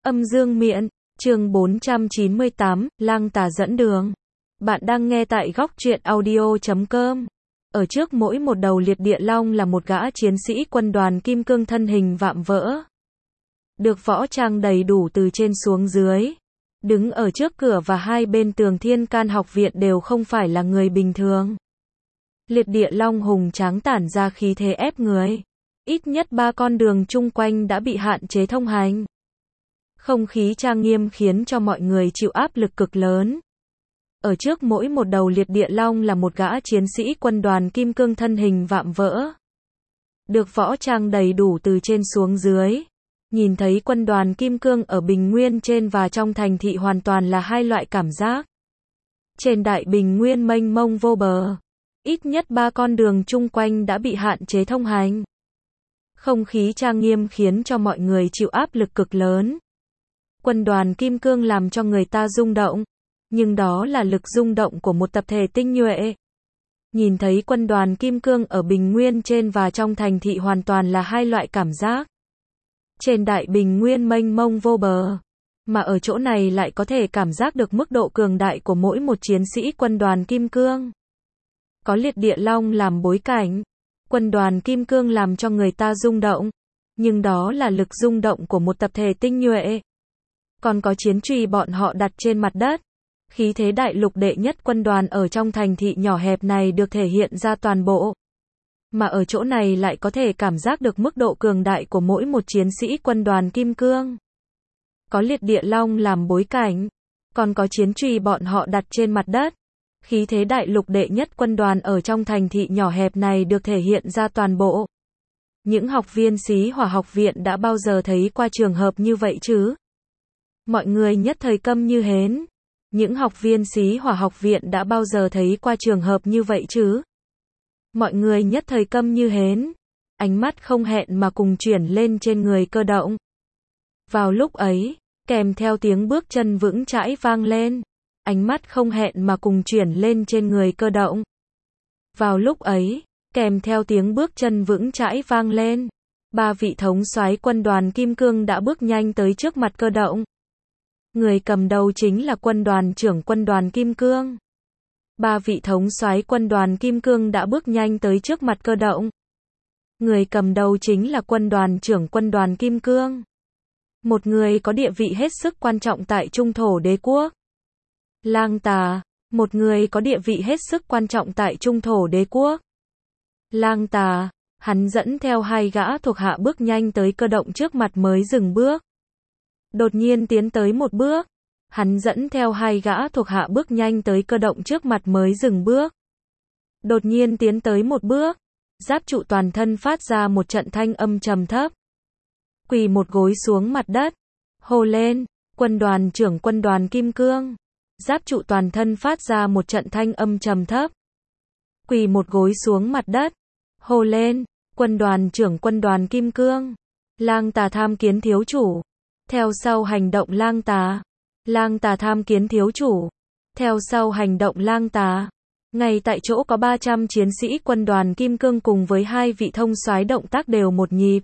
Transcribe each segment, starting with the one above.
Âm dương miện, chương 498, lang tà dẫn đường. Bạn đang nghe tại góc truyện audio.com. Ở trước mỗi một đầu liệt địa long là một gã chiến sĩ quân đoàn kim cương thân hình vạm vỡ. Được võ trang đầy đủ từ trên xuống dưới. Đứng ở trước cửa và hai bên tường Thiên Can học viện đều không phải là người bình thường. Liệt địa long hùng tráng tản ra khí thế ép người. Ít nhất 3 con đường chung quanh đã bị hạn chế thông hành. Không khí trang nghiêm khiến cho mọi người chịu áp lực cực lớn. Ở trước mỗi một đầu liệt địa long là một gã chiến sĩ quân đoàn kim cương thân hình vạm vỡ. Được võ trang đầy đủ từ trên xuống dưới. Nhìn thấy quân đoàn kim cương ở bình nguyên trên và trong thành thị hoàn toàn là hai loại cảm giác. Trên đại bình nguyên mênh mông vô bờ. Ít nhất 3 con đường chung quanh đã bị hạn chế thông hành. Không khí trang nghiêm khiến cho mọi người chịu áp lực cực lớn. Quân đoàn kim cương làm cho người ta rung động, nhưng đó là lực rung động của một tập thể tinh nhuệ. Nhìn thấy quân đoàn kim cương ở bình nguyên trên và trong thành thị hoàn toàn là hai loại cảm giác. Trên đại bình nguyên mênh mông vô bờ, mà ở chỗ này lại có thể cảm giác được mức độ cường đại của mỗi một chiến sĩ quân đoàn kim cương. Có liệt địa long làm bối cảnh, quân đoàn kim cương làm cho người ta rung động, nhưng đó là lực rung động của một tập thể tinh nhuệ. Còn có chiến truy bọn họ đặt trên mặt đất. Khí thế đại lục đệ nhất quân đoàn ở trong thành thị nhỏ hẹp này được thể hiện ra toàn bộ. Mà ở chỗ này lại có thể cảm giác được mức độ cường đại của mỗi một chiến sĩ quân đoàn kim cương. Có liệt địa long làm bối cảnh. Còn có chiến truy bọn họ đặt trên mặt đất. Khí thế đại lục đệ nhất quân đoàn ở trong thành thị nhỏ hẹp này được thể hiện ra toàn bộ. Những học viên Xí Hỏa học viện đã bao giờ thấy qua trường hợp như vậy chứ? Mọi người nhất thời câm như hến. Những học viên Xí Hỏa học viện đã bao giờ thấy qua trường hợp như vậy chứ? Mọi người nhất thời câm như hến. Ánh mắt không hẹn mà cùng chuyển lên trên người Cơ Động. Vào lúc ấy, kèm theo tiếng bước chân vững chãi vang lên. Ánh mắt không hẹn mà cùng chuyển lên trên người Cơ Động. Vào lúc ấy, kèm theo tiếng bước chân vững chãi vang lên. 3 vị thống soái quân đoàn kim cương đã bước nhanh tới trước mặt Cơ Động. Người cầm đầu chính là quân đoàn trưởng quân đoàn kim cương. 3 vị thống soái quân đoàn kim cương đã bước nhanh tới trước mặt Cơ Động. Người cầm đầu chính là quân đoàn trưởng quân đoàn kim cương. Một người có địa vị hết sức quan trọng tại Trung Thổ Đế quốc. Lang tà, một người có địa vị hết sức quan trọng tại Trung Thổ Đế quốc. Lang tà, hắn dẫn theo 2 gã thuộc hạ bước nhanh tới Cơ Động trước mặt mới dừng bước. Đột nhiên tiến tới một bước. Hắn dẫn theo 2 gã thuộc hạ bước nhanh tới Cơ Động trước mặt mới dừng bước. Đột nhiên tiến tới một bước. Giáp trụ toàn thân phát ra một trận thanh âm trầm thấp. Quỳ một gối xuống mặt đất. Hô lên, quân đoàn trưởng quân đoàn kim cương. Giáp trụ toàn thân phát ra một trận thanh âm trầm thấp. Quỳ một gối xuống mặt đất. Hô lên, quân đoàn trưởng quân đoàn kim cương. Lang tà tham kiến thiếu chủ. Theo sau hành động lang tà. Lang tà tham kiến thiếu chủ. Theo sau hành động lang tà. Ngay tại chỗ có 300 chiến sĩ quân đoàn kim cương cùng với 2 vị thông soái động tác đều một nhịp.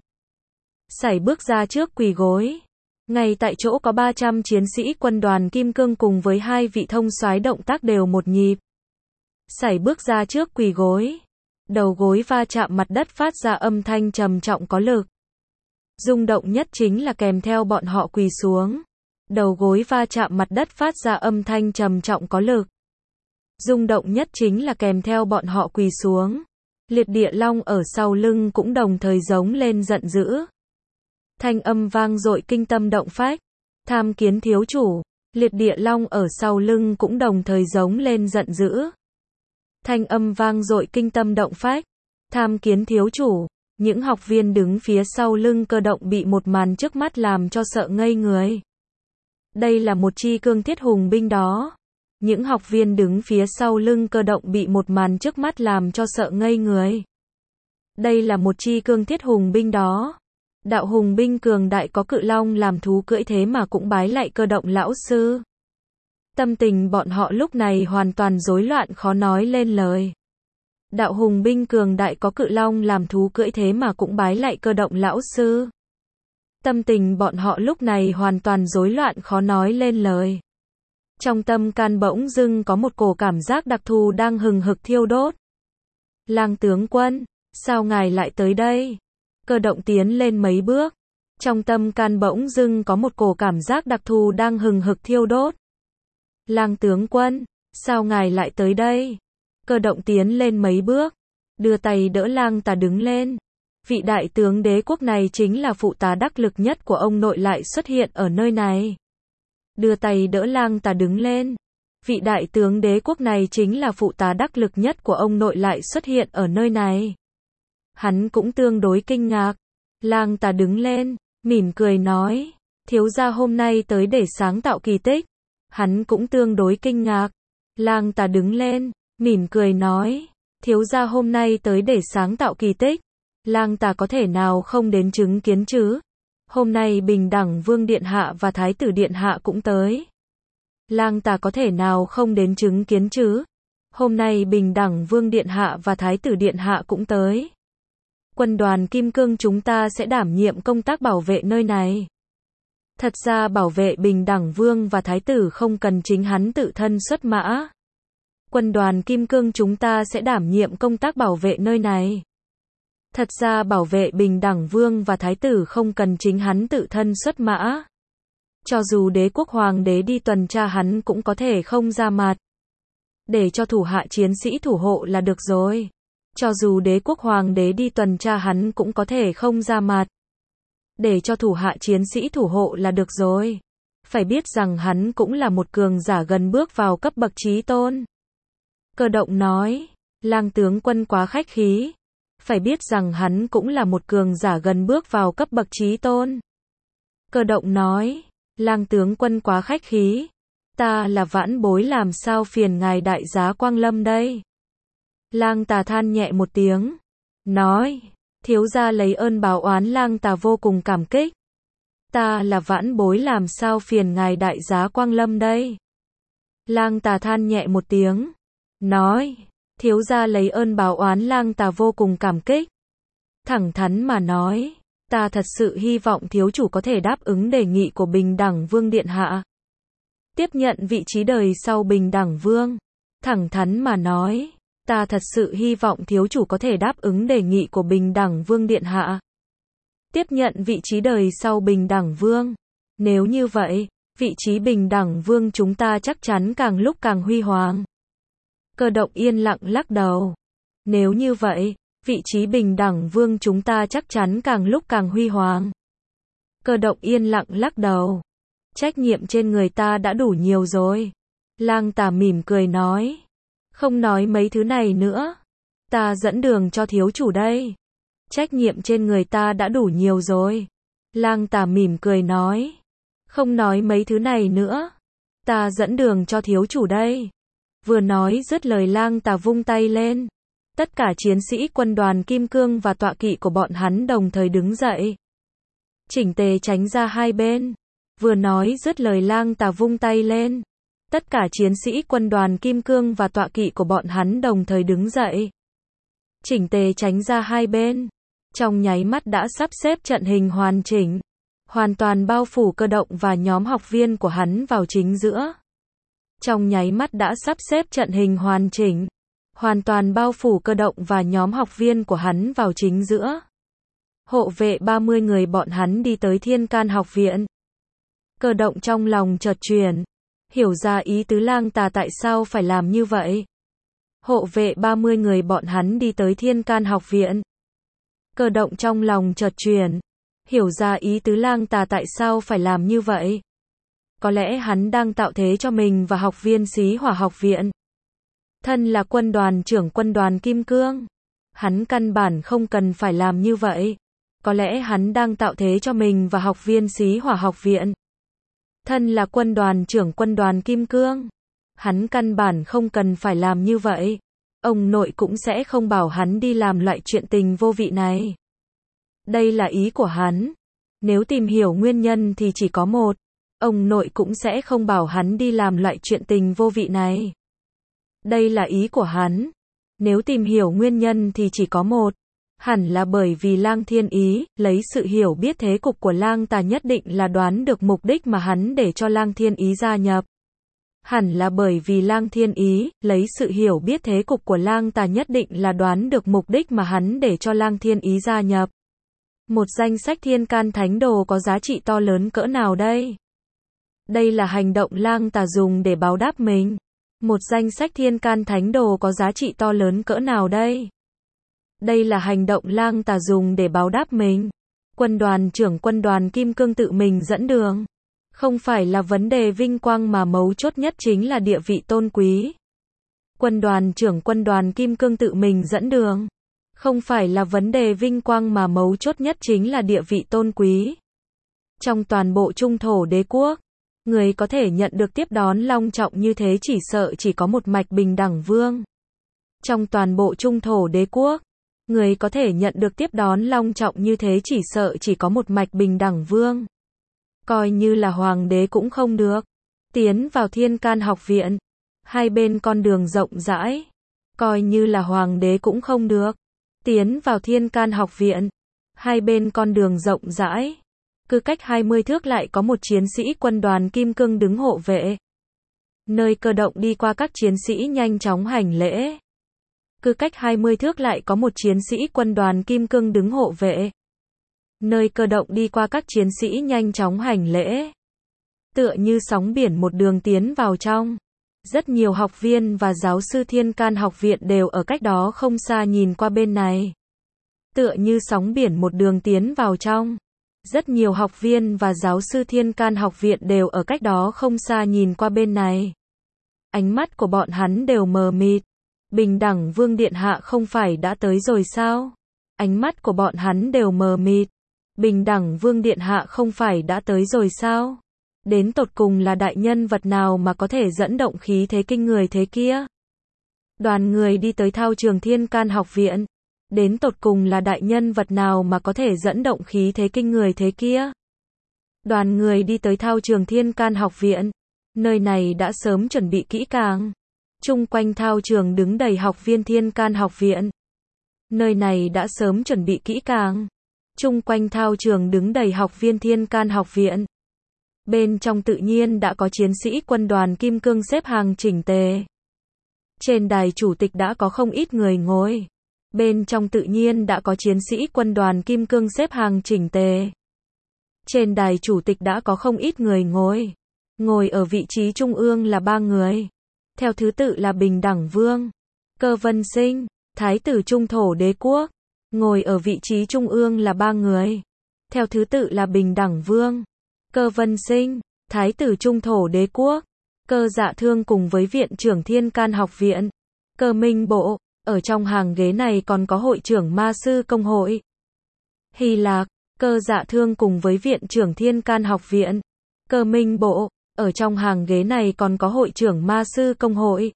Sải bước ra trước quỳ gối. Ngay tại chỗ có 300 chiến sĩ quân đoàn kim cương cùng với 2 vị thông soái động tác đều một nhịp. Sải bước ra trước quỳ gối. Đầu gối va chạm mặt đất phát ra âm thanh trầm trọng có lực. Rung động nhất chính là kèm theo bọn họ quỳ xuống. Đầu gối va chạm mặt đất phát ra âm thanh trầm trọng có lực. Rung động nhất chính là kèm theo bọn họ quỳ xuống. Liệt địa long ở sau lưng cũng đồng thời giống lên giận dữ. Thanh âm vang dội kinh tâm động phách. Tham kiến thiếu chủ. Liệt địa long ở sau lưng cũng đồng thời giống lên giận dữ. Thanh âm vang dội kinh tâm động phách. Tham kiến thiếu chủ. Những học viên đứng phía sau lưng Cơ Động bị một màn trước mắt làm cho sợ ngây người. Đây là một chi cương thiết hùng binh đó. Những học viên đứng phía sau lưng Cơ Động bị một màn trước mắt làm cho sợ ngây người. Đây là một chi cương thiết hùng binh đó. Đạo hùng binh cường đại có cự long làm thú cưỡi thế mà cũng bái lại Cơ Động lão sư. Tâm tình bọn họ lúc này hoàn toàn rối loạn khó nói lên lời. Đạo hùng binh cường đại có cự long làm thú cưỡi thế mà cũng bái lại Cơ Động lão sư. Tâm tình bọn họ lúc này hoàn toàn rối loạn khó nói lên lời. Trong tâm can bỗng dưng có một cổ cảm giác đặc thù đang hừng hực thiêu đốt. Lang tướng quân, sao ngài lại tới đây? Cơ động tiến lên mấy bước. Trong tâm can bỗng dưng có một cổ cảm giác đặc thù đang hừng hực thiêu đốt. Lang tướng quân, sao ngài lại tới đây? Cơ động tiến lên mấy bước, đưa tay đỡ Lang Tà đứng lên. Vị đại tướng đế quốc này chính là phụ tá đắc lực nhất của ông nội lại xuất hiện ở nơi này. Đưa tay đỡ Lang Tà đứng lên. Vị đại tướng đế quốc này chính là phụ tá đắc lực nhất của ông nội lại xuất hiện ở nơi này. Hắn cũng tương đối kinh ngạc. Lang Tà đứng lên, mỉm cười nói, thiếu gia hôm nay tới để sáng tạo kỳ tích. Hắn cũng tương đối kinh ngạc. Lang Tà đứng lên, mỉm cười nói, thiếu gia hôm nay tới để sáng tạo kỳ tích. Lang Tà có thể nào không đến chứng kiến chứ? Hôm nay Bình Đẳng Vương Điện Hạ và Thái tử Điện Hạ cũng tới. Lang Tà có thể nào không đến chứng kiến chứ? Hôm nay Bình Đẳng Vương Điện Hạ và Thái tử Điện Hạ cũng tới. Quân đoàn Kim Cương chúng ta sẽ đảm nhiệm công tác bảo vệ nơi này. Thật ra bảo vệ Bình Đẳng Vương và Thái tử không cần chính hắn tự thân xuất mã. Quân đoàn Kim Cương chúng ta sẽ đảm nhiệm công tác bảo vệ nơi này. Thật ra bảo vệ Bình Đẳng Vương và Thái tử không cần chính hắn tự thân xuất mã. Cho dù đế quốc hoàng đế đi tuần tra hắn cũng có thể không ra mặt. Để cho thủ hạ chiến sĩ thủ hộ là được rồi. Cho dù đế quốc hoàng đế đi tuần tra hắn cũng có thể không ra mặt. Để cho thủ hạ chiến sĩ thủ hộ là được rồi. Phải biết rằng hắn cũng là một cường giả gần bước vào cấp bậc chí tôn. Cơ động nói, Lang tướng quân quá khách khí. Phải biết rằng hắn cũng là một cường giả gần bước vào cấp bậc chí tôn. Cơ động nói, Lang tướng quân quá khách khí. Ta là vãn bối làm sao phiền ngài đại giá quang lâm đây. Lang Tà than nhẹ một tiếng. Nói, thiếu gia lấy ơn báo oán. Lang Tà vô cùng cảm kích. Ta là vãn bối làm sao phiền ngài đại giá quang lâm đây. Lang Tà than nhẹ một tiếng. Nói, thiếu gia lấy ơn báo oán. Lang Tà vô cùng cảm kích. Thẳng thắn mà nói, ta thật sự hy vọng thiếu chủ có thể đáp ứng đề nghị của Bình Đẳng Vương Điện Hạ. Tiếp nhận vị trí đời sau Bình Đẳng Vương. Thẳng thắn mà nói, ta thật sự hy vọng thiếu chủ có thể đáp ứng đề nghị của Bình Đẳng Vương Điện Hạ. Tiếp nhận vị trí đời sau Bình Đẳng Vương. Nếu như vậy, vị trí Bình Đẳng Vương chúng ta chắc chắn càng lúc càng huy hoàng. Cơ động yên lặng lắc đầu. Nếu như vậy, vị trí Bình Đẳng Vương chúng ta chắc chắn càng lúc càng huy hoàng. Cơ động yên lặng lắc đầu. Trách nhiệm trên người ta đã đủ nhiều rồi. Lang Tà mỉm cười nói. Không nói mấy thứ này nữa. Ta dẫn đường cho thiếu chủ đây. Trách nhiệm trên người ta đã đủ nhiều rồi. Lang Tà mỉm cười nói. Không nói mấy thứ này nữa. Ta dẫn đường cho thiếu chủ đây. Vừa nói dứt lời Lang Tà vung tay lên. Tất cả chiến sĩ quân đoàn Kim Cương và tọa kỵ của bọn hắn đồng thời đứng dậy. Chỉnh tề tránh ra hai bên. Vừa nói dứt lời Lang Tà vung tay lên. Tất cả chiến sĩ quân đoàn Kim Cương và tọa kỵ của bọn hắn đồng thời đứng dậy. Chỉnh tề tránh ra hai bên. Trong nháy mắt đã sắp xếp trận hình hoàn chỉnh. Hoàn toàn bao phủ Cơ động và nhóm học viên của hắn vào chính giữa. Trong nháy mắt đã sắp xếp trận hình hoàn chỉnh. Hoàn toàn bao phủ Cơ động và nhóm học viên của hắn vào chính giữa. Hộ vệ 30 người bọn hắn đi tới Thiên Can học viện. Cơ động trong lòng chợt chuyển. Hiểu ra ý tứ Lang Tà tại sao phải làm như vậy. Hộ vệ 30 người bọn hắn đi tới Thiên Can học viện. Cơ động trong lòng chợt chuyển. Hiểu ra ý tứ Lang Tà tại sao phải làm như vậy. Có lẽ hắn đang tạo thế cho mình và học viên Xí Hỏa học viện. Thân là quân đoàn trưởng quân đoàn Kim Cương. Hắn căn bản không cần phải làm như vậy. Có lẽ hắn đang tạo thế cho mình và học viên Xí Hỏa học viện. Thân là quân đoàn trưởng quân đoàn Kim Cương. Hắn căn bản không cần phải làm như vậy. Ông nội cũng sẽ không bảo hắn đi làm loại chuyện tình vô vị này. Đây là ý của hắn. Nếu tìm hiểu nguyên nhân thì chỉ có một. Ông nội cũng sẽ không bảo hắn đi làm loại chuyện tình vô vị này. Đây là ý của hắn. Nếu tìm hiểu nguyên nhân thì chỉ có một. Hẳn là bởi vì Lang Thiên Ý, lấy sự hiểu biết thế cục của Lang Tà nhất định là đoán được mục đích mà hắn để cho Lang Thiên Ý gia nhập. Hẳn là bởi vì Lang Thiên Ý, lấy sự hiểu biết thế cục của Lang Tà nhất định là đoán được mục đích mà hắn để cho Lang Thiên Ý gia nhập. Một danh sách thiên can thánh đồ có giá trị to lớn cỡ nào đây? Đây là hành động Lang Tà dùng để báo đáp mình. Một danh sách thiên can thánh đồ có giá trị to lớn cỡ nào đây? Đây là hành động Lang Tà dùng để báo đáp mình. Quân đoàn trưởng quân đoàn Kim Cương tự mình dẫn đường. Không phải là vấn đề vinh quang mà mấu chốt nhất chính là địa vị tôn quý. Quân đoàn trưởng quân đoàn Kim Cương tự mình dẫn đường. Không phải là vấn đề vinh quang mà mấu chốt nhất chính là địa vị tôn quý. Trong toàn bộ Trung Thổ Đế quốc, người có thể nhận được tiếp đón long trọng như thế chỉ sợ chỉ có một Mạch Bình Đẳng Vương. Trong toàn bộ Trung Thổ Đế quốc, người có thể nhận được tiếp đón long trọng như thế chỉ sợ chỉ có một Mạch Bình Đẳng Vương. Coi như là hoàng đế cũng không được. Tiến vào Thiên Can học viện, hai bên con đường rộng rãi. Coi như là hoàng đế cũng không được. Tiến vào Thiên Can học viện, hai bên con đường rộng rãi. Cứ cách 20 thước lại có một chiến sĩ quân đoàn Kim Cương đứng hộ vệ. Nơi cơ động đi qua các chiến sĩ nhanh chóng hành lễ. Cứ cách 20 thước lại có một chiến sĩ quân đoàn Kim Cương đứng hộ vệ. Nơi cơ động đi qua các chiến sĩ nhanh chóng hành lễ. Tựa như sóng biển một đường tiến vào trong. Rất nhiều học viên và giáo sư Thiên Can học viện đều ở cách đó không xa nhìn qua bên này. Tựa như sóng biển một đường tiến vào trong. Rất nhiều học viên và giáo sư Thiên Can học viện đều ở cách đó không xa nhìn qua bên này. Ánh mắt của bọn hắn đều mờ mịt. Bình Đẳng Vương Điện Hạ không phải đã tới rồi sao? Ánh mắt của bọn hắn đều mờ mịt. Bình Đẳng Vương Điện Hạ không phải đã tới rồi sao? Đến tột cùng là đại nhân vật nào mà có thể dẫn động khí thế kinh người thế kia? Đoàn người đi tới thao trường Thiên Can học viện. Đến tột cùng là đại nhân vật nào mà có thể dẫn động khí thế kinh người thế kia? Đoàn người đi tới thao trường Thiên Can học viện. Nơi này đã sớm chuẩn bị kỹ càng. Chung quanh thao trường đứng đầy học viên Thiên Can học viện. Nơi này đã sớm chuẩn bị kỹ càng. Chung quanh thao trường đứng đầy học viên Thiên Can học viện. Bên trong tự nhiên đã có chiến sĩ quân đoàn Kim Cương xếp hàng chỉnh tề. Trên đài chủ tịch đã có không ít người ngồi. Bên trong tự nhiên đã có chiến sĩ quân đoàn Kim Cương xếp hàng chỉnh tề. Trên đài chủ tịch đã có không ít người ngồi. Ngồi ở vị trí trung ương là 3 người. Theo thứ tự là Bình Đẳng Vương, Cơ Vân Sinh, Thái tử Trung Thổ Đế quốc. Ngồi ở vị trí trung ương là 3 người. Theo thứ tự là Bình Đẳng Vương, Cơ Vân Sinh, Thái tử Trung Thổ Đế quốc, Cơ Dạ Thương cùng với Viện trưởng Thiên Can học viện, Cơ Minh Bộ. Ở trong hàng ghế này còn có hội trưởng Ma sư công hội Hy Lạc. Cơ Dạ Thương cùng với Viện trưởng Thiên Can học viện, Cơ Minh Bộ. Ở trong hàng ghế này còn có hội trưởng Ma sư công hội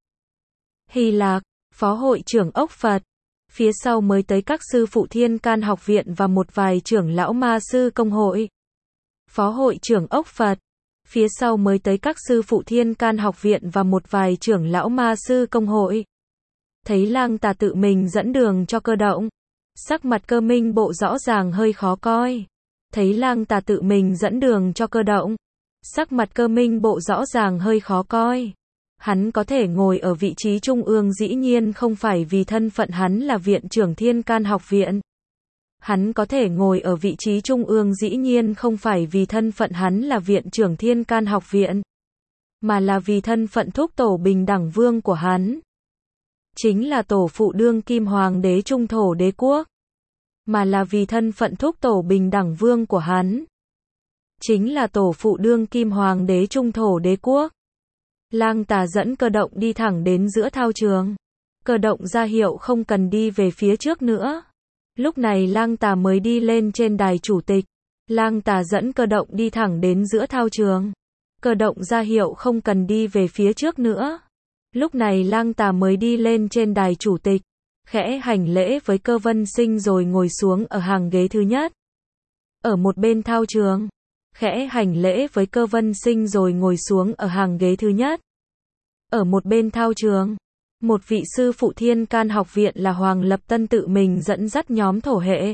Hy Lạc, phó hội trưởng Ốc Phật. Phía sau mới tới các sư phụ Thiên Can học viện và một vài trưởng lão Ma sư công hội. Phó hội trưởng Ốc Phật. Phía sau mới tới các sư phụ Thiên Can học viện và một vài trưởng lão Ma sư công hội. Thấy Lang Tà tự mình dẫn đường cho cơ động. Sắc mặt Cơ Minh Bộ rõ ràng hơi khó coi. Thấy Lang Tà tự mình dẫn đường cho cơ động. Sắc mặt Cơ Minh Bộ rõ ràng hơi khó coi. Hắn có thể ngồi ở vị trí trung ương dĩ nhiên không phải vì thân phận hắn là viện trưởng Thiên Can học viện. Hắn có thể ngồi ở vị trí trung ương dĩ nhiên không phải vì thân phận hắn là viện trưởng Thiên Can học viện. Mà là vì thân phận thúc tổ Bình Đẳng Vương của hắn. Chính là tổ phụ đương kim hoàng đế Trung Thổ Đế quốc. Mà là vì thân phận thúc tổ Bình Đẳng Vương của hắn. Chính là tổ phụ đương kim hoàng đế Trung Thổ Đế quốc. Lang Tà dẫn cơ động đi thẳng đến giữa thao trường. Cơ động ra hiệu không cần đi về phía trước nữa. Lúc này Lang Tà mới đi lên trên đài chủ tịch. Lang Tà dẫn cơ động đi thẳng đến giữa thao trường. Cơ động ra hiệu không cần đi về phía trước nữa. Lúc này Lang Tà mới đi lên trên đài chủ tịch. Khẽ hành lễ với Cơ Vân Sinh rồi ngồi xuống ở hàng ghế thứ nhất. Ở một bên thao trường. Khẽ hành lễ với Cơ Vân Sinh rồi ngồi xuống ở hàng ghế thứ nhất. Ở một bên thao trường. Một vị sư phụ Thiên Can học viện là Hoàng Lập Tân tự mình dẫn dắt nhóm thổ hệ.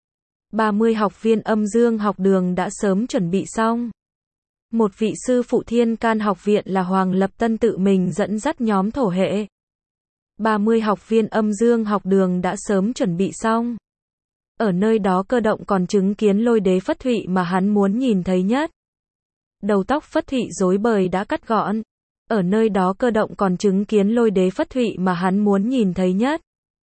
30 học viên âm dương học đường đã sớm chuẩn bị xong. Một vị sư phụ Thiên Can học viện là Hoàng Lập Tân tự mình dẫn dắt nhóm thổ hệ. 30 học viên âm dương học đường đã sớm chuẩn bị xong. Ở nơi đó Cơ Động còn chứng kiến Lôi Đế Phất Thụy mà hắn muốn nhìn thấy nhất. Đầu tóc Phất Thụy rối bời đã cắt gọn. Ở nơi đó Cơ Động còn chứng kiến Lôi Đế Phất Thụy mà hắn muốn nhìn thấy nhất.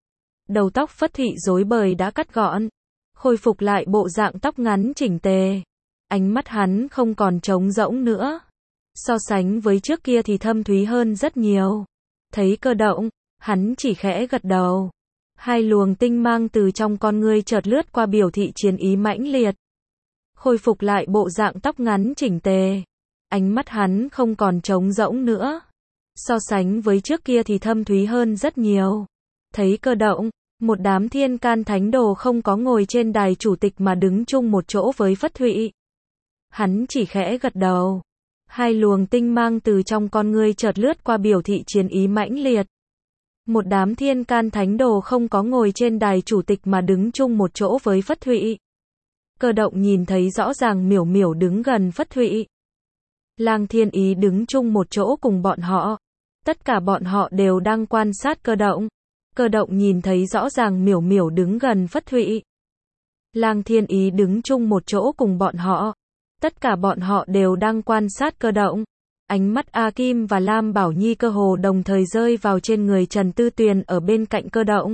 Đầu tóc Phất Thụy rối bời đã cắt gọn, khôi phục lại bộ dạng tóc ngắn chỉnh tề. Ánh mắt hắn không còn trống rỗng nữa. So sánh với trước kia thì thâm thúy hơn rất nhiều. Thấy Cơ Động, hắn chỉ khẽ gật đầu. Hai luồng tinh mang từ trong con ngươi chợt lướt qua biểu thị chiến ý mãnh liệt. Khôi phục lại bộ dạng tóc ngắn chỉnh tề. Ánh mắt hắn không còn trống rỗng nữa. So sánh với trước kia thì thâm thúy hơn rất nhiều. Thấy Cơ Động, một đám Thiên Can thánh đồ không có ngồi trên đài chủ tịch mà đứng chung một chỗ với Phất Thụy. Hắn chỉ khẽ gật đầu. Hai luồng tinh mang từ trong con ngươi chợt lướt qua biểu thị chiến ý mãnh liệt. Một đám Thiên Can thánh đồ không có ngồi trên đài chủ tịch mà đứng chung một chỗ với Phất Thụy. Cơ Động nhìn thấy rõ ràng Miểu Miểu đứng gần Phất Thụy. Lang Thiên Ý đứng chung một chỗ cùng bọn họ. Tất cả bọn họ đều đang quan sát Cơ Động. Cơ Động nhìn thấy rõ ràng Miểu Miểu đứng gần Phất Thụy. Lang Thiên Ý đứng chung một chỗ cùng bọn họ. Tất cả bọn họ đều đang quan sát Cơ Động. Ánh mắt A Kim và Lam Bảo Nhi cơ hồ đồng thời rơi vào trên người Trần Tư Tuyền ở bên cạnh Cơ Động.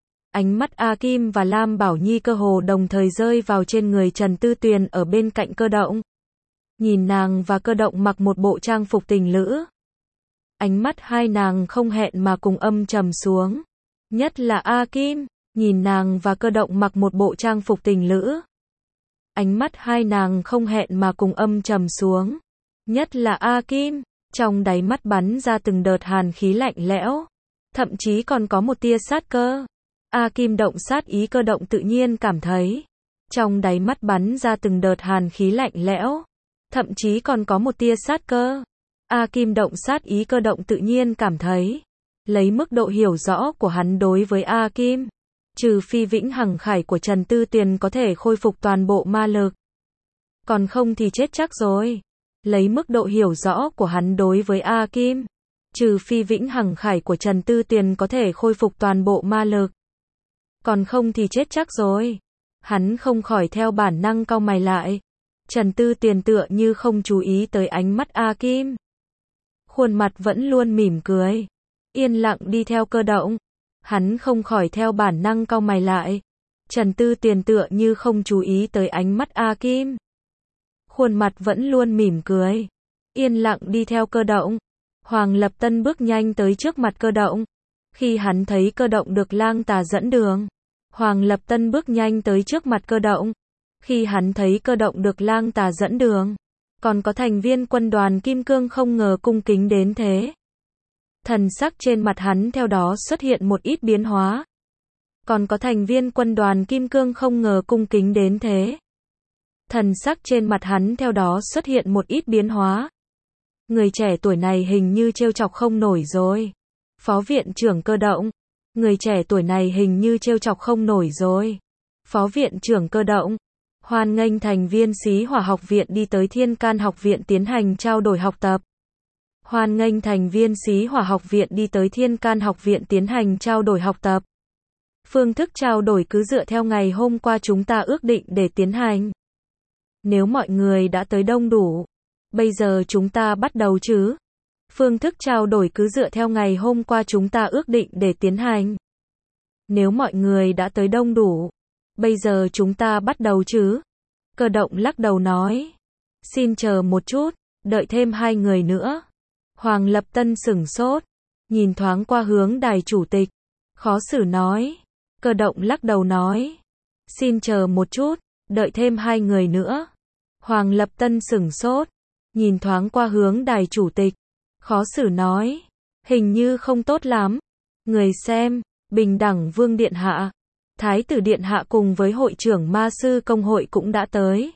Ánh mắt A Kim và Lam Bảo Nhi cơ hồ đồng thời rơi vào trên người Trần Tư Tuyền ở bên cạnh Cơ Động. Nhìn nàng và Cơ Động mặc một bộ trang phục tình lữ. Ánh mắt hai nàng không hẹn mà cùng âm trầm xuống. Nhất là A Kim, nhìn nàng và Cơ Động mặc một bộ trang phục tình lữ. Ánh mắt hai nàng không hẹn mà cùng âm trầm xuống. Nhất là A Kim, trong đáy mắt bắn ra từng đợt hàn khí lạnh lẽo. Thậm chí còn có một tia sát cơ. A Kim động sát ý, Cơ Động tự nhiên cảm thấy. Trong đáy mắt bắn ra từng đợt hàn khí lạnh lẽo. Thậm chí còn có một tia sát cơ. A Kim động sát ý, Cơ Động tự nhiên cảm thấy. Lấy mức độ hiểu rõ của hắn đối với A Kim, trừ phi vĩnh hằng khải của Trần Tư Tuyền có thể khôi phục toàn bộ ma lực. Còn không thì chết chắc rồi. Lấy mức độ hiểu rõ của hắn đối với A Kim, trừ phi vĩnh hằng khải của Trần Tư Tuyền có thể khôi phục toàn bộ ma lực. Còn không thì chết chắc rồi. Hắn không khỏi theo bản năng cau mày lại. Trần Tư Tuyền tựa như không chú ý tới ánh mắt A Kim. Khuôn mặt vẫn luôn mỉm cười. Yên lặng đi theo Cơ Động. Hắn không khỏi theo bản năng cau mày lại. Trần Tư Tuyền tựa như không chú ý tới ánh mắt A Kim. Khuôn mặt vẫn luôn mỉm cười. Yên lặng đi theo Cơ Động. Hoàng Lập Tân bước nhanh tới trước mặt Cơ Động. Khi hắn thấy Cơ Động được Lang Tà dẫn đường. Hoàng Lập Tân bước nhanh tới trước mặt Cơ Động. Khi hắn thấy Cơ Động được Lang Tà dẫn đường. Còn có thành viên quân đoàn Kim Cương không ngờ cung kính đến thế. Thần sắc trên mặt hắn theo đó xuất hiện một ít biến hóa. Còn có thành viên quân đoàn Kim Cương không ngờ cung kính đến thế. Thần sắc trên mặt hắn theo đó xuất hiện một ít biến hóa. Người trẻ tuổi này hình như trêu chọc không nổi rồi. Phó viện trưởng Cơ Động. Người trẻ tuổi này hình như trêu chọc không nổi rồi. Phó viện trưởng Cơ Động. Hoan nghênh thành viên Xí Hỏa học viện đi tới Thiên Can học viện tiến hành trao đổi học tập. Hoan nghênh thành viên Xí Hỏa học viện đi tới Thiên Can học viện tiến hành trao đổi học tập. Phương thức trao đổi cứ dựa theo ngày hôm qua chúng ta ước định để tiến hành. Nếu mọi người đã tới đông đủ, bây giờ chúng ta bắt đầu chứ? Phương thức trao đổi cứ dựa theo ngày hôm qua chúng ta ước định để tiến hành. Nếu mọi người đã tới đông đủ, bây giờ chúng ta bắt đầu chứ? Cơ Động lắc đầu nói. Xin chờ một chút, đợi thêm 2 người nữa. Hoàng Lập Tân sửng sốt, nhìn thoáng qua hướng đài chủ tịch, khó xử nói. Cơ Động lắc đầu nói. Xin chờ một chút, đợi thêm 2 người nữa. Hoàng Lập Tân sửng sốt, nhìn thoáng qua hướng đài chủ tịch, khó xử nói. Hình như không tốt lắm. Người xem, Bình đẳng Vương Điện Hạ, Thái tử Điện Hạ cùng với hội trưởng ma sư công hội cũng đã tới.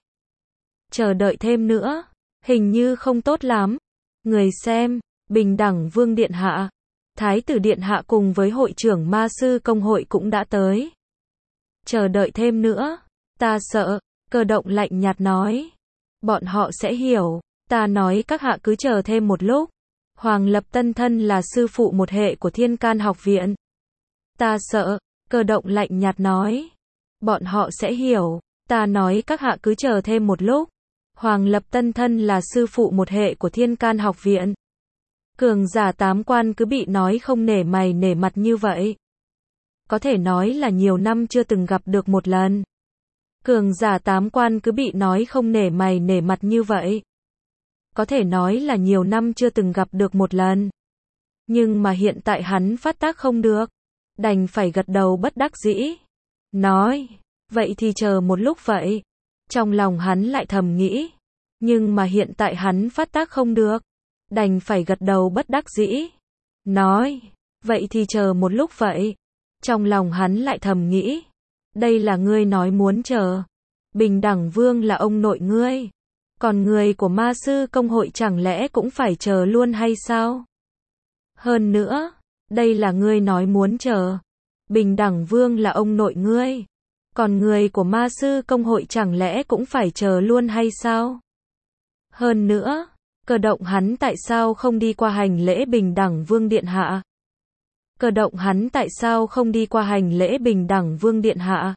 Chờ đợi thêm nữa. Hình như không tốt lắm. Người xem, Bình đẳng Vương Điện Hạ, Thái tử điện hạ cùng với hội trưởng ma sư công hội cũng đã tới. Chờ đợi thêm nữa. Ta sợ. Cơ động lạnh nhạt nói. Bọn họ sẽ hiểu. Ta nói các hạ cứ chờ thêm một lúc. Hoàng Lập Tân thân là sư phụ một hệ của Thiên Can học viện. Ta sợ. Cơ động lạnh nhạt nói. Bọn họ sẽ hiểu. Ta nói các hạ cứ chờ thêm một lúc. Hoàng Lập Tân thân là sư phụ một hệ của Thiên Can học viện. Cường giả 8 quan cứ bị nói không nể mày nể mặt như vậy. Có thể nói là nhiều năm chưa từng gặp được một lần. Cường giả 8 quan cứ bị nói không nể mày nể mặt như vậy. Có thể nói là nhiều năm chưa từng gặp được một lần. Nhưng mà hiện tại hắn phát tác không được. Đành phải gật đầu bất đắc dĩ. Nói, vậy thì chờ một lúc vậy. Trong lòng hắn lại thầm nghĩ. Nhưng mà hiện tại hắn phát tác không được. Đành phải gật đầu bất đắc dĩ. Nói, vậy thì chờ một lúc vậy. Trong lòng hắn lại thầm nghĩ. Đây là ngươi nói muốn chờ. Bình đẳng vương là ông nội ngươi. Còn người của ma sư công hội chẳng lẽ cũng phải chờ luôn hay sao? Hơn nữa, đây là ngươi nói muốn chờ. Bình đẳng vương là ông nội ngươi. Còn người của ma sư công hội chẳng lẽ cũng phải chờ luôn hay sao? Hơn nữa, Cơ động hắn tại sao không đi qua hành lễ bình đẳng vương điện hạ? Cơ động hắn tại sao không đi qua hành lễ bình đẳng vương điện hạ?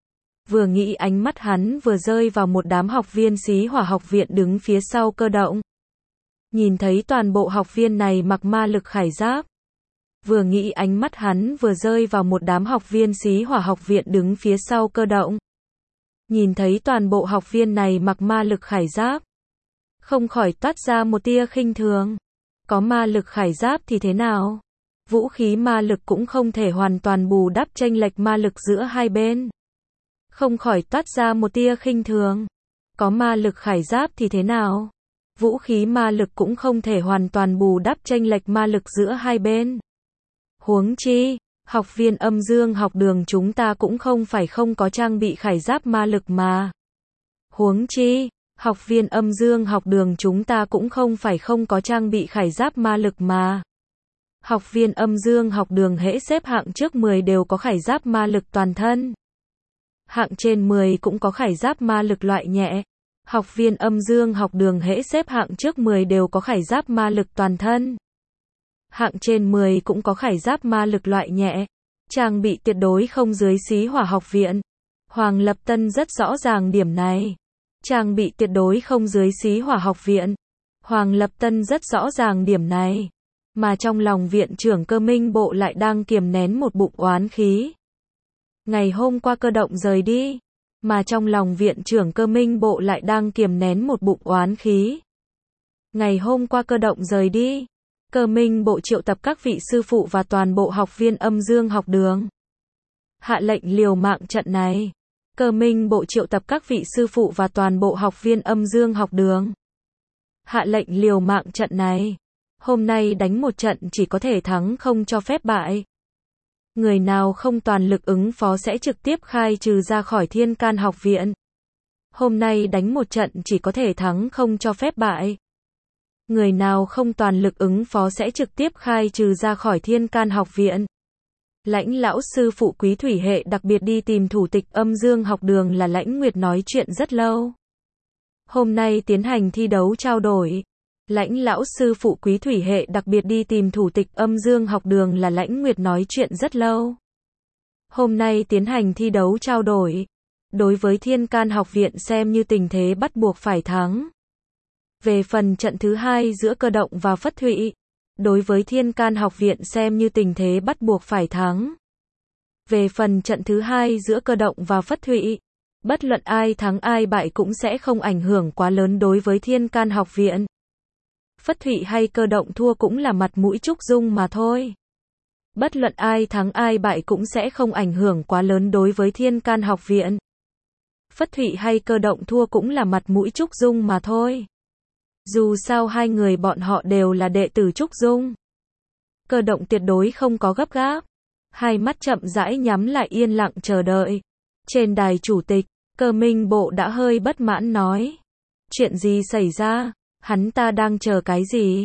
Vừa nghĩ ánh mắt hắn vừa rơi vào một đám học viên xí hỏa học viện đứng phía sau cơ động. Nhìn thấy toàn bộ học viên này mặc ma lực khải giáp. Vừa nghĩ ánh mắt hắn vừa rơi vào một đám học viên xí hỏa học viện đứng phía sau cơ động. Nhìn thấy toàn bộ học viên này mặc ma lực khải giáp. Không khỏi toát ra một tia khinh thường. Có ma lực khải giáp thì thế nào? Vũ khí ma lực cũng không thể hoàn toàn bù đắp chênh lệch ma lực giữa hai bên. Không khỏi toát ra một tia khinh thường. Có ma lực khải giáp thì thế nào? Vũ khí ma lực cũng không thể hoàn toàn bù đắp chênh lệch ma lực giữa hai bên. Huống chi, học viên âm dương học đường chúng ta cũng không phải không có trang bị khải giáp ma lực mà. Huống chi, học viên âm dương học đường chúng ta cũng không phải không có trang bị khải giáp ma lực mà. Học viên âm dương học đường hễ xếp hạng trước 10 đều có khải giáp ma lực toàn thân. Hạng trên 10 cũng có khải giáp ma lực loại nhẹ. Học viên âm dương học đường hễ xếp hạng trước 10 đều có khải giáp ma lực toàn thân. Hạng trên 10 cũng có khải giáp ma lực loại nhẹ. Trang bị tuyệt đối không dưới xí hỏa học viện. Hoàng Lập Tân rất rõ ràng điểm này. Trang bị tuyệt đối không dưới xí hỏa học viện. Hoàng Lập Tân rất rõ ràng điểm này. Mà trong lòng viện trưởng Cơ Minh Bộ lại đang kiềm nén một bụng oán khí. Ngày hôm qua cơ động rời đi. Mà trong lòng viện trưởng Cơ Minh Bộ lại đang kiềm nén một bụng oán khí. Ngày hôm qua cơ động rời đi. Cơ Minh Bộ triệu tập các vị sư phụ và toàn bộ học viên âm dương học đường. Hạ lệnh liều mạng trận này. Cơ Minh Bộ triệu tập các vị sư phụ và toàn bộ học viên âm dương học đường. Hạ lệnh liều mạng trận này. Hôm nay đánh một trận chỉ có thể thắng không cho phép bại. Người nào không toàn lực ứng phó sẽ trực tiếp khai trừ ra khỏi Thiên Can học viện. Hôm nay đánh một trận chỉ có thể thắng không cho phép bại. Người nào không toàn lực ứng phó sẽ trực tiếp khai trừ ra khỏi Thiên Can học viện. Lãnh lão sư phụ Quý Thủy Hệ đặc biệt đi tìm thủ tịch âm dương học đường là Lãnh Nguyệt nói chuyện rất lâu. Hôm nay tiến hành thi đấu trao đổi. Lãnh lão sư phụ Quý Thủy Hệ đặc biệt đi tìm thủ tịch âm dương học đường là Lãnh Nguyệt nói chuyện rất lâu. Hôm nay tiến hành thi đấu trao đổi. Đối với Thiên Can học viện xem như tình thế bắt buộc phải thắng. Về phần trận thứ hai giữa cơ động và Phất Thụy. Đối với Thiên Can học viện xem như tình thế bắt buộc phải thắng. Về phần trận thứ hai giữa cơ động và Phất Thụy. Bất luận ai thắng ai bại cũng sẽ không ảnh hưởng quá lớn đối với Thiên Can học viện. Phất Thụy hay cơ động thua cũng là mặt mũi Trúc Dung mà thôi. Bất luận ai thắng ai bại cũng sẽ không ảnh hưởng quá lớn đối với Thiên Can học viện. Phất Thụy hay cơ động thua cũng là mặt mũi Trúc Dung mà thôi. Dù sao hai người bọn họ đều là đệ tử Trúc Dung. Cơ động tuyệt đối không có gấp gáp. Hai mắt chậm rãi nhắm lại yên lặng chờ đợi. Trên đài chủ tịch, Cơ Minh Bộ đã hơi bất mãn nói. Chuyện gì xảy ra? Hắn ta đang chờ cái gì?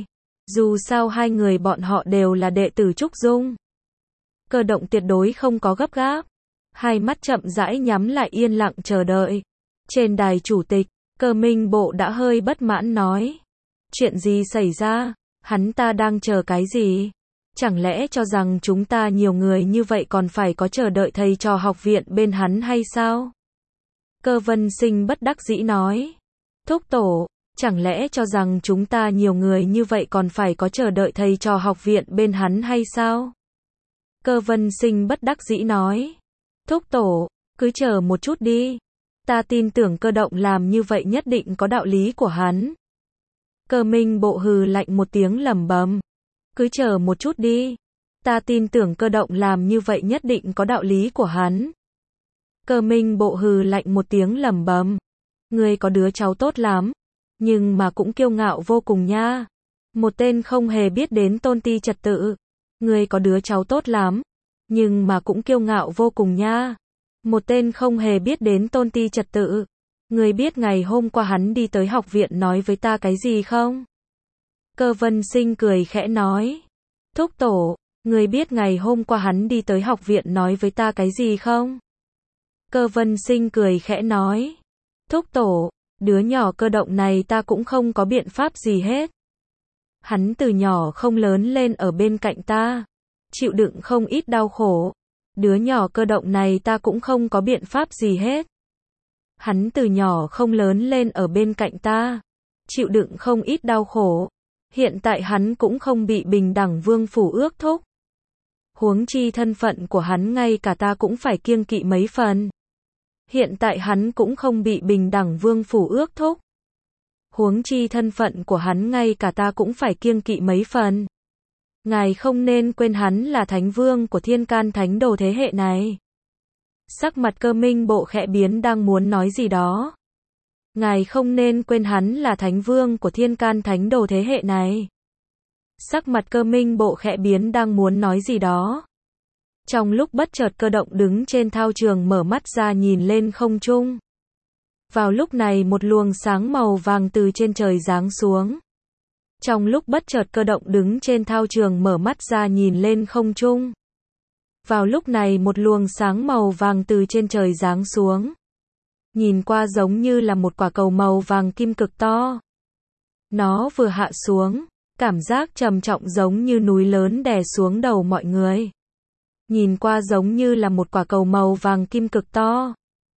Dù sao hai người bọn họ đều là đệ tử Trúc Dung. Cơ động tuyệt đối không có gấp gáp. Hai mắt chậm rãi nhắm lại yên lặng chờ đợi. Trên đài chủ tịch, Cơ Minh Bộ đã hơi bất mãn nói. Chuyện gì xảy ra? Hắn ta đang chờ cái gì? Chẳng lẽ cho rằng chúng ta nhiều người như vậy còn phải có chờ đợi thầy trò học viện bên hắn hay sao? Cơ Vân Sinh bất đắc dĩ nói. Thúc tổ, chẳng lẽ cho rằng chúng ta nhiều người như vậy còn phải có chờ đợi thầy trò học viện bên hắn hay sao? Cơ Vân Sinh bất đắc dĩ nói. Thúc tổ, cứ chờ một chút đi. Ta tin tưởng Cơ động làm như vậy nhất định có đạo lý của hắn. Cơ Minh Bộ hừ lạnh một tiếng lẩm bẩm. Cứ chờ một chút đi. Ta tin tưởng Cơ động làm như vậy nhất định có đạo lý của hắn. Cơ Minh Bộ hừ lạnh một tiếng lẩm bẩm. Ngươi có đứa cháu tốt lắm. Nhưng mà cũng kiêu ngạo vô cùng nha. Một tên không hề biết đến tôn ti trật tự. Ngươi có đứa cháu tốt lắm. Nhưng mà cũng kiêu ngạo vô cùng nha. Một tên không hề biết đến tôn ti trật tự. Ngươi biết ngày hôm qua hắn đi tới học viện nói với ta cái gì không? Cơ Vân Sinh cười khẽ nói. Thúc tổ, ngươi biết ngày hôm qua hắn đi tới học viện nói với ta cái gì không? Cơ Vân Sinh cười khẽ nói. Thúc tổ, đứa nhỏ Cơ động này ta cũng không có biện pháp gì hết. Hắn từ nhỏ không lớn lên ở bên cạnh ta. Chịu đựng không ít đau khổ. Đứa nhỏ Cơ động này ta cũng không có biện pháp gì hết. Hắn từ nhỏ không lớn lên ở bên cạnh ta. Chịu đựng không ít đau khổ. Hiện tại hắn cũng không bị Bình Đẳng Vương phủ ước thúc. Huống chi thân phận của hắn ngay cả ta cũng phải kiêng kỵ mấy phần. Hiện tại hắn cũng không bị Bình Đẳng Vương phủ ước thúc. Huống chi thân phận của hắn ngay cả ta cũng phải kiêng kỵ mấy phần. Ngài không nên quên hắn là Thánh Vương của Thiên Can Thánh Đồ thế hệ này. Sắc mặt Cơ Minh Bộ khẽ biến đang muốn nói gì đó. Ngài không nên quên hắn là Thánh Vương của Thiên Can Thánh Đồ thế hệ này. Sắc mặt Cơ Minh Bộ khẽ biến đang muốn nói gì đó. Trong lúc bất chợt Cơ động đứng trên thao trường mở mắt ra nhìn lên không trung. Vào lúc này một luồng sáng màu vàng từ trên trời giáng xuống. Trong lúc bất chợt Cơ động đứng trên thao trường mở mắt ra nhìn lên không trung. Vào lúc này một luồng sáng màu vàng từ trên trời giáng xuống. Nhìn qua giống như là một quả cầu màu vàng kim cực to. Nó vừa hạ xuống, cảm giác trầm trọng giống như núi lớn đè xuống đầu mọi người. Nhìn qua giống như là một quả cầu màu vàng kim cực to.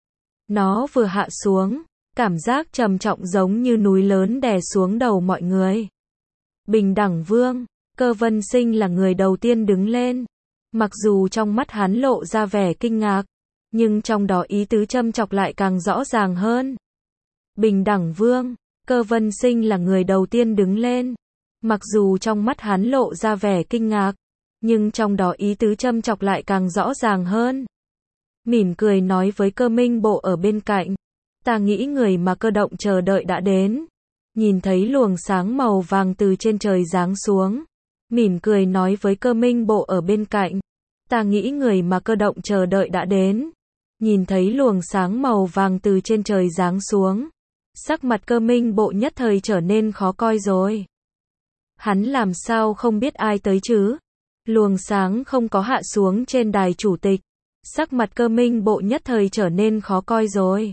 Nó vừa hạ xuống, cảm giác trầm trọng giống như núi lớn đè xuống đầu mọi người. Bình Đẳng Vương, Cơ Vân Sinh là người đầu tiên đứng lên. Mặc dù trong mắt hắn lộ ra vẻ kinh ngạc, nhưng trong đó ý tứ châm chọc lại càng rõ ràng hơn. Bình Đẳng Vương, Cơ Vân Sinh là người đầu tiên đứng lên. Mặc dù trong mắt hắn lộ ra vẻ kinh ngạc, nhưng trong đó ý tứ châm chọc lại càng rõ ràng hơn. Mỉm cười nói với Cơ Minh Bộ ở bên cạnh. Ta nghĩ người mà Cơ động chờ đợi đã đến. Nhìn thấy luồng sáng màu vàng từ trên trời giáng xuống. Mỉm cười nói với Cơ Minh Bộ ở bên cạnh. Ta nghĩ người mà Cơ động chờ đợi đã đến. Nhìn thấy luồng sáng màu vàng từ trên trời giáng xuống. Sắc mặt Cơ Minh Bộ nhất thời trở nên khó coi rồi. Hắn làm sao không biết ai tới chứ? Luồng sáng không có hạ xuống trên đài chủ tịch. Sắc mặt Cơ Minh Bộ nhất thời trở nên khó coi rồi.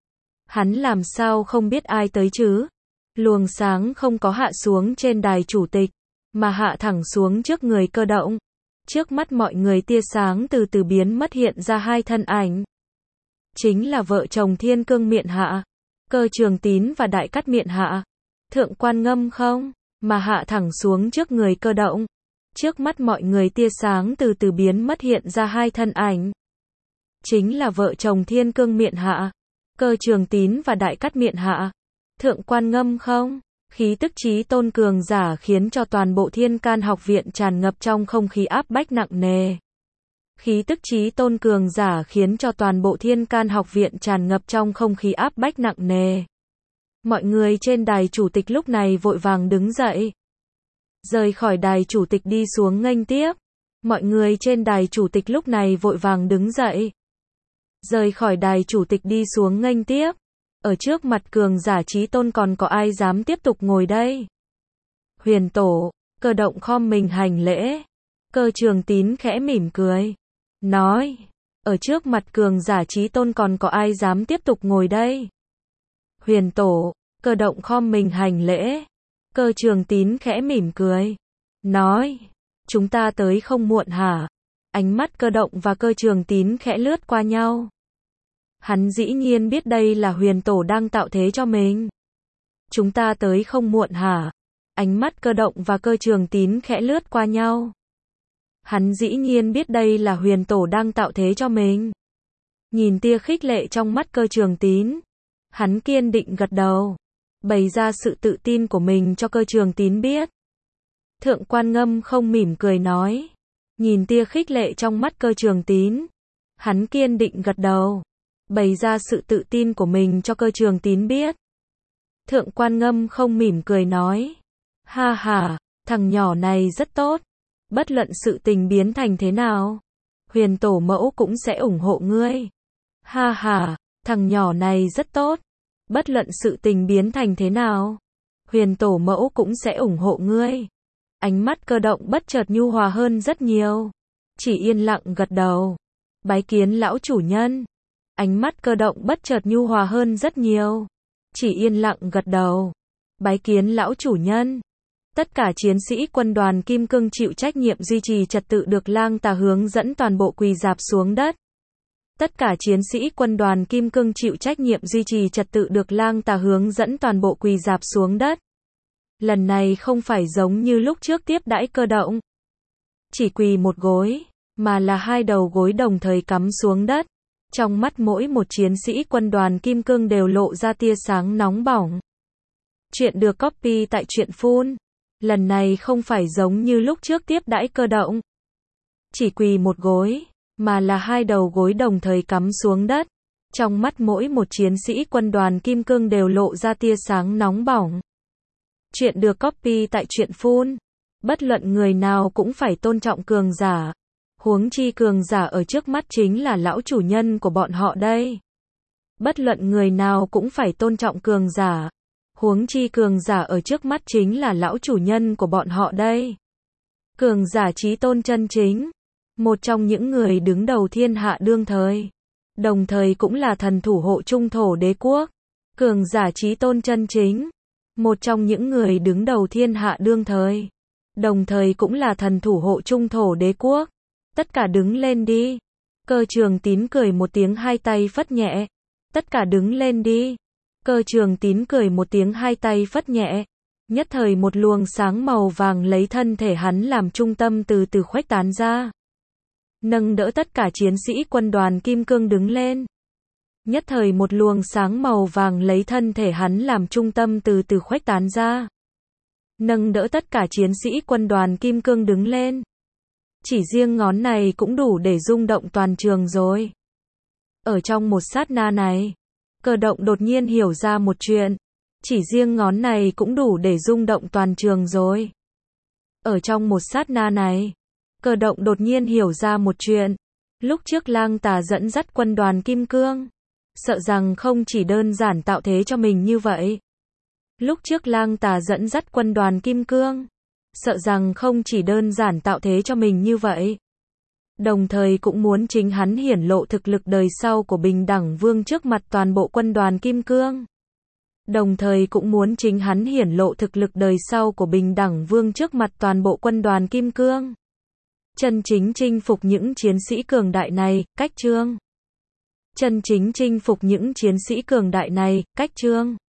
Hắn làm sao không biết ai tới chứ? Luồng sáng không có hạ xuống trên đài chủ tịch, mà hạ thẳng xuống trước người Cơ động. Trước mắt mọi người tia sáng từ từ biến mất hiện ra hai thân ảnh. Chính là vợ chồng Thiên Cương Miện Hạ, Cơ Trường Tín và Đại Cát Miện Hạ. Thượng Quan Ngâm không, mà hạ thẳng xuống trước người Cơ động. Trước mắt mọi người tia sáng từ từ biến mất hiện ra hai thân ảnh. Chính là vợ chồng Thiên Cương Miện Hạ, Cơ Trường Tín và Đại Cát Miện Hạ. Thượng Quan Ngâm không, khí tức chí tôn cường giả khiến cho toàn bộ Thiên Can học viện tràn ngập trong không khí áp bách nặng nề. Khí tức chí tôn cường giả khiến cho toàn bộ Thiên Can học viện tràn ngập trong không khí áp bách nặng nề. Mọi người trên đài chủ tịch lúc này vội vàng đứng dậy. Rời khỏi đài chủ tịch đi xuống nghênh tiếp. Mọi người trên đài chủ tịch lúc này vội vàng đứng dậy. Rời khỏi đài chủ tịch đi xuống nghênh tiếp. Ở trước mặt cường giả chí tôn còn có ai dám tiếp tục ngồi đây? Huyền tổ, Cơ Động khom mình hành lễ. Cơ Trường Tín khẽ mỉm cười, nói, ở trước mặt cường giả chí tôn còn có ai dám tiếp tục ngồi đây? Huyền tổ, Cơ Động khom mình hành lễ. Cơ Trường Tín khẽ mỉm cười, nói, chúng ta tới không muộn hả? Ánh mắt Cơ Động và Cơ Trường Tín khẽ lướt qua nhau. Hắn dĩ nhiên biết đây là huyền tổ đang tạo thế cho mình. Chúng ta tới không muộn hả? Ánh mắt Cơ Động và Cơ Trường Tín khẽ lướt qua nhau. Hắn dĩ nhiên biết đây là huyền tổ đang tạo thế cho mình. Nhìn tia khích lệ trong mắt Cơ Trường Tín, hắn kiên định gật đầu, bày ra sự tự tin của mình cho Cơ Trường Tín biết. Thượng Quan Ngâm không mỉm cười nói. Nhìn tia khích lệ trong mắt Cơ Trường Tín, hắn kiên định gật đầu, bày ra sự tự tin của mình cho Cơ Trường Tín biết. Thượng Quan Ngâm không mỉm cười nói. Ha ha, thằng nhỏ này rất tốt. Bất luận sự tình biến thành thế nào, huyền tổ mẫu cũng sẽ ủng hộ ngươi. Ha ha, thằng nhỏ này rất tốt. Bất luận sự tình biến thành thế nào, huyền tổ mẫu cũng sẽ ủng hộ ngươi. Ánh mắt Cơ Động bất chợt nhu hòa hơn rất nhiều. Chỉ yên lặng gật đầu. Bái kiến lão chủ nhân. Ánh mắt Cơ Động bất chợt nhu hòa hơn rất nhiều. Chỉ yên lặng gật đầu. Bái kiến lão chủ nhân. Tất cả chiến sĩ quân đoàn Kim Cương chịu trách nhiệm duy trì trật tự được Lang Tà hướng dẫn toàn bộ quỳ rạp xuống đất. Tất cả chiến sĩ quân đoàn Kim Cương chịu trách nhiệm duy trì trật tự được Lang Tà hướng dẫn toàn bộ quỳ rạp xuống đất. Lần này không phải giống như lúc trước tiếp đãi Cơ Động, chỉ quỳ một gối, mà là hai đầu gối đồng thời cắm xuống đất. Trong mắt mỗi một chiến sĩ quân đoàn Kim Cương đều lộ ra tia sáng nóng bỏng. Chuyện được copy tại truyện Phun. Lần này không phải giống như lúc trước tiếp đãi Cơ Động, chỉ quỳ một gối, mà là hai đầu gối đồng thời cắm xuống đất. Trong mắt mỗi một chiến sĩ quân đoàn Kim Cương đều lộ ra tia sáng nóng bỏng. Chuyện được copy tại truyện Phun. Bất luận người nào cũng phải tôn trọng cường giả. Huống chi cường giả ở trước mắt chính là lão chủ nhân của bọn họ đây. Bất luận người nào cũng phải tôn trọng cường giả. Huống chi cường giả ở trước mắt chính là lão chủ nhân của bọn họ đây. Cường giả chí tôn chân chính. Một trong những người đứng đầu thiên hạ đương thời. Đồng thời cũng là thần thủ hộ trung thổ đế quốc. Cường giả chí tôn chân chính. Một trong những người đứng đầu thiên hạ đương thời. Đồng thời cũng là thần thủ hộ trung thổ đế quốc. Tất cả đứng lên đi. Cơ Trường Tín cười một tiếng hai tay phất nhẹ. Tất cả đứng lên đi. Cơ Trường Tín cười một tiếng hai tay phất nhẹ. Nhất thời một luồng sáng màu vàng lấy thân thể hắn làm trung tâm từ từ khuếch tán ra. Nâng đỡ tất cả chiến sĩ quân đoàn Kim Cương đứng lên. Nhất thời một luồng sáng màu vàng lấy thân thể hắn làm trung tâm từ từ khuếch tán ra. Nâng đỡ tất cả chiến sĩ quân đoàn Kim Cương đứng lên. Chỉ riêng ngón này cũng đủ để rung động toàn trường rồi. Ở trong một sát na này, Cơ Động đột nhiên hiểu ra một chuyện. Chỉ riêng ngón này cũng đủ để rung động toàn trường rồi. Ở trong một sát na này, Cơ Động đột nhiên hiểu ra một chuyện. Lúc trước Lang Tà dẫn dắt quân đoàn Kim Cương, sợ rằng không chỉ đơn giản tạo thế cho mình như vậy. Lúc trước Lang Tà dẫn dắt quân đoàn Kim Cương, sợ rằng không chỉ đơn giản tạo thế cho mình như vậy. Đồng thời cũng muốn chính hắn hiển lộ thực lực đời sau của Bình Đẳng Vương trước mặt toàn bộ quân đoàn Kim Cương. Đồng thời cũng muốn chính hắn hiển lộ thực lực đời sau của Bình Đẳng Vương trước mặt toàn bộ quân đoàn Kim Cương. Chân chính chinh phục những chiến sĩ cường đại này, cách chương. Chân chính chinh phục những chiến sĩ cường đại này, cách chương.